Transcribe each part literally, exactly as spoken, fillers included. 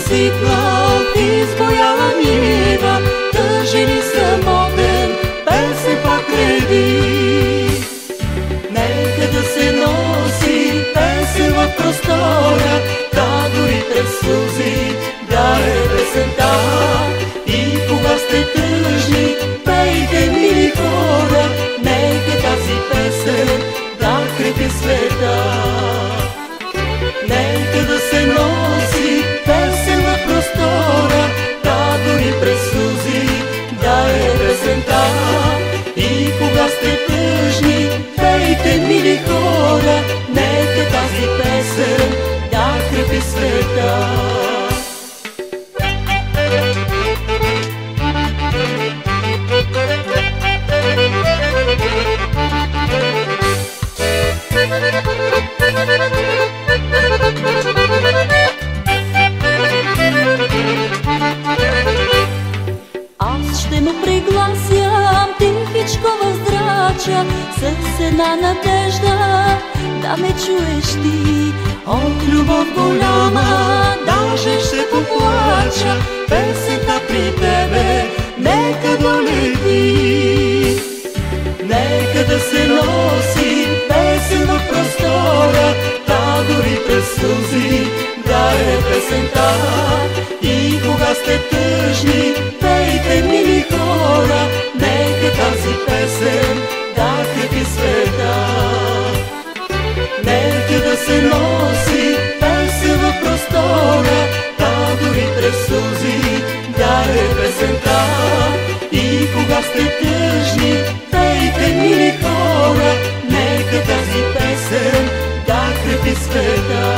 усипнал избояла нива, тъжен и самотен, песен пак реви. Нека да се носи песен в простора, да дори през сълзи да е песента. И кога сте тъжни, пейте, мили хора, нека тази песен да крепи света. Нека да се носи песен в простора, да дори през сълзи да е песента. И кога сте тъжни, пейте, мили хора, нека тази песен да крепи света. Аз ще му пригласям тихичко въздрача, с една надежда да ме чуеш ти. От любов голяма даже ще поплача, песента при тебе нека долети. Нека да се носи песен в простора, да дори през сълзи да е песента. И кога сте тъжни, пейте, мили хора, нека тази песен да крепи света. Нека да се носи песен в простора, да дори през сълзи да е песента. И кога сте тъжни, пейте, мили хора, нека тази песен да крепи света.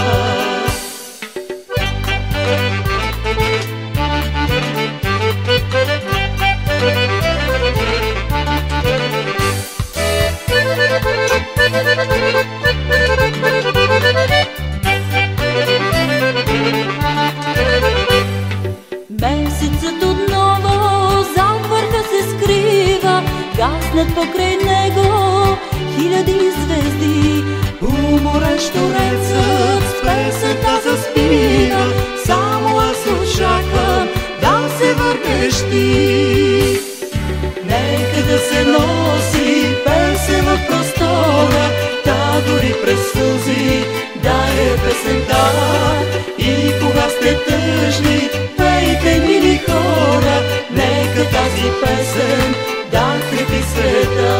Месецът отново зад върха се скрива, гаснат покрай него хиляди звезди. Уморен щурецът с песента заспива, само аз очаквам да се върнеш ти. Нека да се носи песен в простора, да дори през сълзи да е песента. И кога сте тъжни, пейте, мили хора, нека тази песен да крепи света.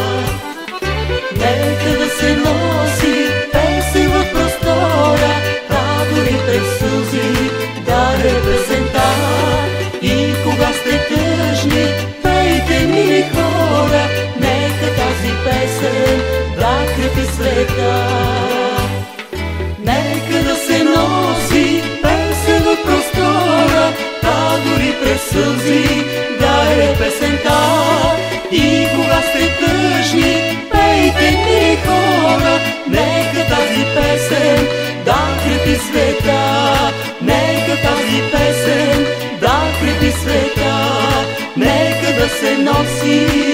Нека да се носи песен в простора, да дори през сълзи да е песента. И кога сте тъжни, пейте, мили хора, нека тази песен да крепи света. Нека да се носи песен в простора, да дори през сълзи да е песента. И кога сте тъжни, пейте, мили хора, нека тази песен да крепи света. Нека тази песен да крепи света. Нека да се носи